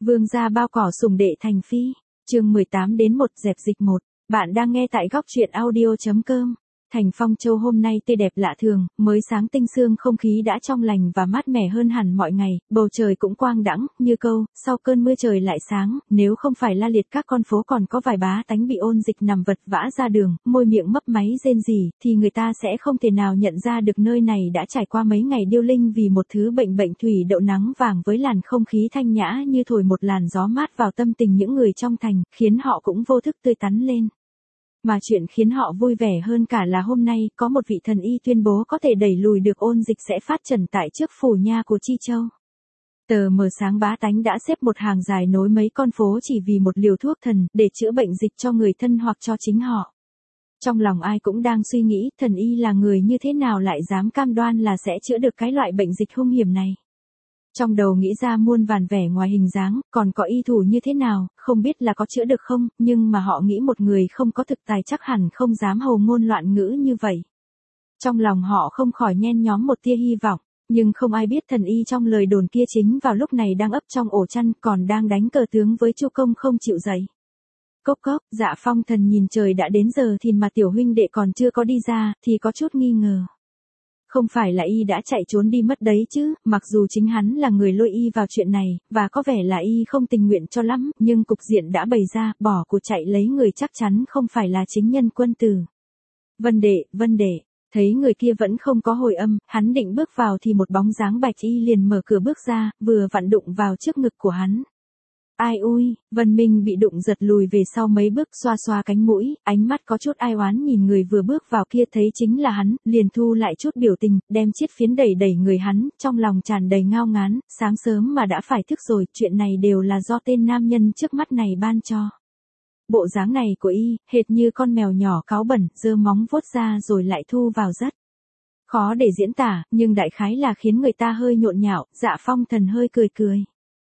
Vương gia bao cỏ sủng đệ thành phi. Chương 18 đến 1 dẹp dịch 1. Bạn đang nghe tại góc truyện audio.com. Thành Phong Châu hôm nay tươi đẹp lạ thường, mới sáng tinh sương, không khí đã trong lành và mát mẻ hơn hẳn mọi ngày, bầu trời cũng quang đãng, như câu, sau cơn mưa trời lại sáng, nếu không phải la liệt các con phố còn có vài bá tánh bị ôn dịch nằm vật vã ra đường, môi miệng mấp máy rên rỉ, thì người ta sẽ không thể nào nhận ra được nơi này đã trải qua mấy ngày điêu linh vì một thứ bệnh thủy đậu nắng vàng với làn không khí thanh nhã như thổi một làn gió mát vào tâm tình những người trong thành, khiến họ cũng vô thức tươi tắn lên. Mà chuyện khiến họ vui vẻ hơn cả là hôm nay có một vị thần y tuyên bố có thể đẩy lùi được ôn dịch sẽ phát trần tại trước phủ nha của Chi Châu. Tờ mờ sáng bá tánh đã xếp một hàng dài nối mấy con phố chỉ vì một liều thuốc thần để chữa bệnh dịch cho người thân hoặc cho chính họ. Trong lòng ai cũng đang suy nghĩ thần y là người như thế nào lại dám cam đoan là sẽ chữa được cái loại bệnh dịch hung hiểm này. Trong đầu nghĩ ra muôn vàn vẻ ngoài hình dáng, còn có y thủ như thế nào, không biết là có chữa được không, nhưng mà họ nghĩ một người không có thực tài chắc hẳn không dám hầu ngôn loạn ngữ như vậy. Trong lòng họ không khỏi nhen nhóm một tia hy vọng, nhưng không ai biết thần y trong lời đồn kia chính vào lúc này đang ấp trong ổ chăn còn đang đánh cờ tướng với Chu Công không chịu dậy. Cốc cốc, Dạ Phong Thần nhìn trời đã đến giờ thì mà tiểu huynh đệ còn chưa có đi ra, thì có chút nghi ngờ. Không phải là y đã chạy trốn đi mất đấy chứ, mặc dù chính hắn là người lôi y vào chuyện này, và có vẻ là y không tình nguyện cho lắm, nhưng cục diện đã bày ra, bỏ cuộc chạy lấy người chắc chắn không phải là chính nhân quân tử. Vân đệ, thấy người kia vẫn không có hồi âm, hắn định bước vào thì một bóng dáng bạch y liền mở cửa bước ra, vừa vặn đụng vào trước ngực của hắn. Ai ui, Vân Minh bị đụng giật lùi về sau mấy bước, xoa xoa cánh mũi, ánh mắt có chút ai oán nhìn người vừa bước vào kia, thấy chính là hắn, liền thu lại chút biểu tình, đem chiếc phiến đẩy người hắn, trong lòng tràn đầy ngao ngán, sáng sớm mà đã phải thức rồi, chuyện này đều là do tên nam nhân trước mắt này ban cho. Bộ dáng này của y, hệt như con mèo nhỏ cáu bẩn, giơ móng vuốt ra rồi lại thu vào rất. Khó để diễn tả, nhưng đại khái là khiến người ta hơi nhộn nhạo. Dạ Phong Thần hơi cười.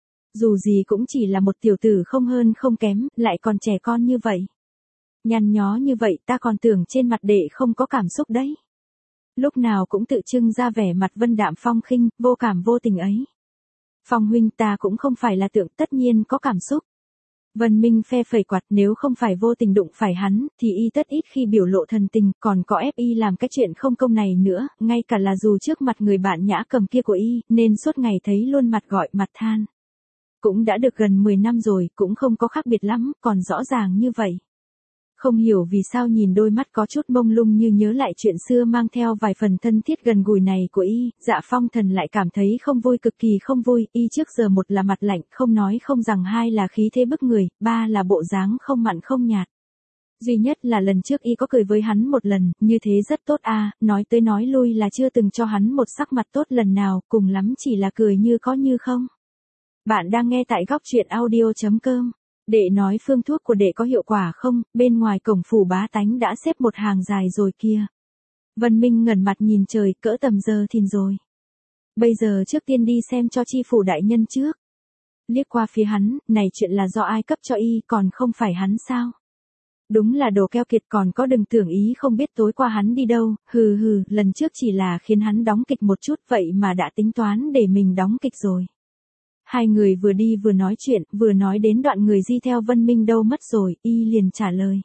Dù gì cũng chỉ là một tiểu tử không hơn không kém, lại còn trẻ con như vậy. Nhăn nhó như vậy ta còn tưởng trên mặt đệ không có cảm xúc đấy. Lúc nào cũng tự trưng ra vẻ mặt vân đạm phong khinh, vô cảm vô tình ấy. Phong huynh ta cũng không phải là tượng, tất nhiên có cảm xúc. Vân Minh phe phẩy quạt, nếu không phải vô tình đụng phải hắn, thì y tất ít khi biểu lộ thần tình, còn có ép y làm cái chuyện không công này nữa, ngay cả là dù trước mặt người bạn nhã cầm kia của y, nên suốt ngày thấy luôn mặt gọi mặt than. Cũng đã được gần 10 năm rồi, cũng không có khác biệt lắm, còn rõ ràng như vậy. Không hiểu vì sao nhìn đôi mắt có chút mông lung như nhớ lại chuyện xưa mang theo vài phần thân thiết gần gũi này của y, Dạ Phong Thần lại cảm thấy không vui, cực kỳ không vui, y trước giờ một là mặt lạnh, không nói không rằng, hai là khí thế bức người, ba là bộ dáng không mặn không nhạt. Duy nhất là lần trước y có cười với hắn một lần, như thế rất tốt a, nói tới nói lui là chưa từng cho hắn một sắc mặt tốt lần nào, cùng lắm chỉ là cười như có như không. Bạn đang nghe tại góc truyện audio.com. Đệ nói phương thuốc của đệ có hiệu quả không, bên ngoài cổng phủ bá tánh đã xếp một hàng dài rồi kia. Vân Minh ngẩng mặt nhìn trời, cỡ tầm giờ thìn rồi. Bây giờ trước tiên đi xem cho chi phủ đại nhân trước. Liếc qua phía hắn, này chuyện là do ai cấp cho y, còn không phải hắn sao? Đúng là đồ keo kiệt, còn có đừng tưởng ý không biết tối qua hắn đi đâu, lần trước chỉ là khiến hắn đóng kịch một chút, vậy mà đã tính toán để mình đóng kịch rồi. Hai người vừa đi vừa nói chuyện, vừa nói đến đoạn người di theo Vân Minh đâu mất rồi, y liền trả lời.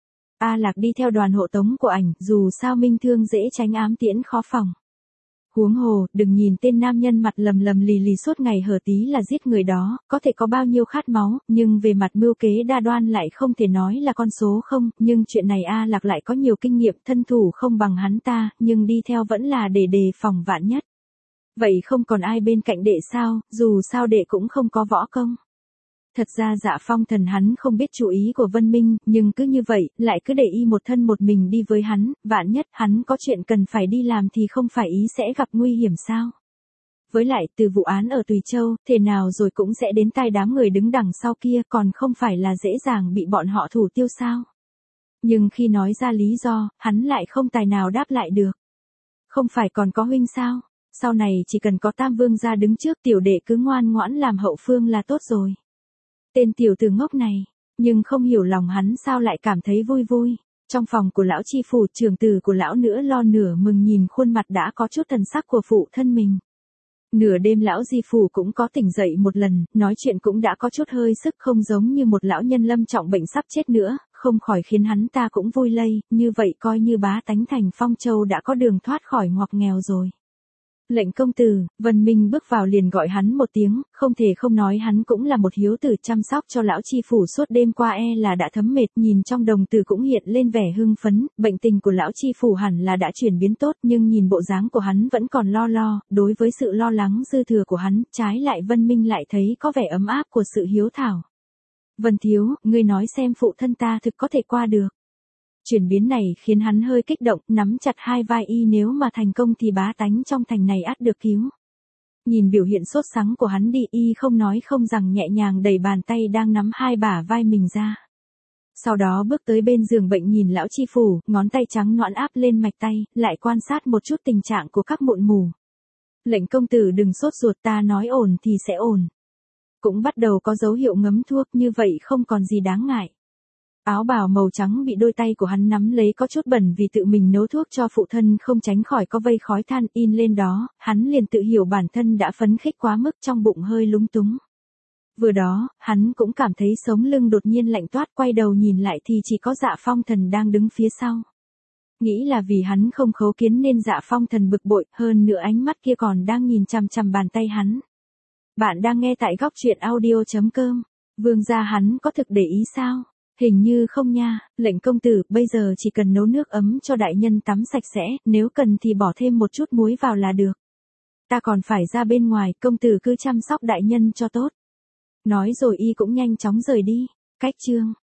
A Lạc đi theo đoàn hộ tống của ảnh, dù sao Minh Thương dễ tránh ám tiễn khó phòng. Huống hồ, đừng nhìn tên nam nhân mặt lầm lì suốt ngày hở tí là giết người đó, có thể có bao nhiêu khát máu, nhưng về mặt mưu kế đa đoan lại không thể nói là con số không, nhưng chuyện này A Lạc lại có nhiều kinh nghiệm, thân thủ không bằng hắn ta, nhưng đi theo vẫn là để đề phòng vạn nhất. Vậy không còn ai bên cạnh đệ sao, dù sao đệ cũng không có võ công. Thật ra Dạ Phong Thần hắn không biết chủ ý của Vân Minh, nhưng cứ như vậy, lại cứ để y một thân một mình đi với hắn, vạn nhất hắn có chuyện cần phải đi làm thì không phải ý sẽ gặp nguy hiểm sao. Với lại từ vụ án ở Tùy Châu, thế nào rồi cũng sẽ đến tai đám người đứng đằng sau kia, còn không phải là dễ dàng bị bọn họ thủ tiêu sao. Nhưng khi nói ra lý do, hắn lại không tài nào đáp lại được. Không phải còn có huynh sao? Sau này chỉ cần có Tam Vương ra đứng trước, tiểu đệ cứ ngoan ngoãn làm hậu phương là tốt rồi. Tên tiểu tử ngốc này, nhưng không hiểu lòng hắn sao lại cảm thấy vui. Trong phòng của lão chi phủ, trưởng tử của lão nữa lo nửa mừng nhìn khuôn mặt đã có chút thần sắc của phụ thân mình. Nửa đêm lão Di Phủ cũng có tỉnh dậy một lần, nói chuyện cũng đã có chút hơi sức, không giống như một lão nhân lâm trọng bệnh sắp chết nữa, không khỏi khiến hắn ta cũng vui lây, như vậy coi như bá tánh thành Phong Châu đã có đường thoát khỏi ngoặc nghèo rồi. Lệnh công tử, Vân Minh bước vào liền gọi hắn một tiếng, không thể không nói hắn cũng là một hiếu tử, chăm sóc cho lão chi phủ suốt đêm qua là đã thấm mệt, nhìn trong đồng tử cũng hiện lên vẻ hưng phấn, bệnh tình của lão chi phủ hẳn là đã chuyển biến tốt, nhưng nhìn bộ dáng của hắn vẫn còn lo, đối với sự lo lắng dư thừa của hắn, trái lại Vân Minh lại thấy có vẻ ấm áp của sự hiếu thảo. Vân thiếu, ngươi nói xem phụ thân ta thực có thể qua được. Chuyển biến này khiến hắn hơi kích động, nắm chặt hai vai y, nếu mà thành công thì bá tánh trong thành này ắt được cứu. Nhìn biểu hiện sốt sắng của hắn đi, y không nói không rằng nhẹ nhàng đẩy bàn tay đang nắm hai bả vai mình ra. Sau đó bước tới bên giường bệnh nhìn lão chi phủ, ngón tay trắng nõn áp lên mạch tay, lại quan sát một chút tình trạng của các mụn mủ. Lệnh công tử đừng sốt ruột, ta nói ổn thì sẽ ổn. Cũng bắt đầu có dấu hiệu ngấm thuốc, như vậy không còn gì đáng ngại. Áo bào màu trắng bị đôi tay của hắn nắm lấy có chút bẩn vì tự mình nấu thuốc cho phụ thân, không tránh khỏi có vây khói than in lên đó, hắn liền tự hiểu bản thân đã phấn khích quá mức, trong bụng hơi lúng túng. Vừa đó, hắn cũng cảm thấy sống lưng đột nhiên lạnh toát, quay đầu nhìn lại thì chỉ có Dạ Phong Thần đang đứng phía sau. Nghĩ là vì hắn không khấu kiến nên Dạ Phong Thần bực bội, hơn nữa ánh mắt kia còn đang nhìn chằm chằm bàn tay hắn. Bạn đang nghe tại góc truyện audio.com. Vương gia hắn có thực để ý sao? Hình như không nha, lệnh công tử, bây giờ chỉ cần nấu nước ấm cho đại nhân tắm sạch sẽ, nếu cần thì bỏ thêm một chút muối vào là được. Ta còn phải ra bên ngoài, công tử cứ chăm sóc đại nhân cho tốt. Nói rồi y cũng nhanh chóng rời đi. Cách chương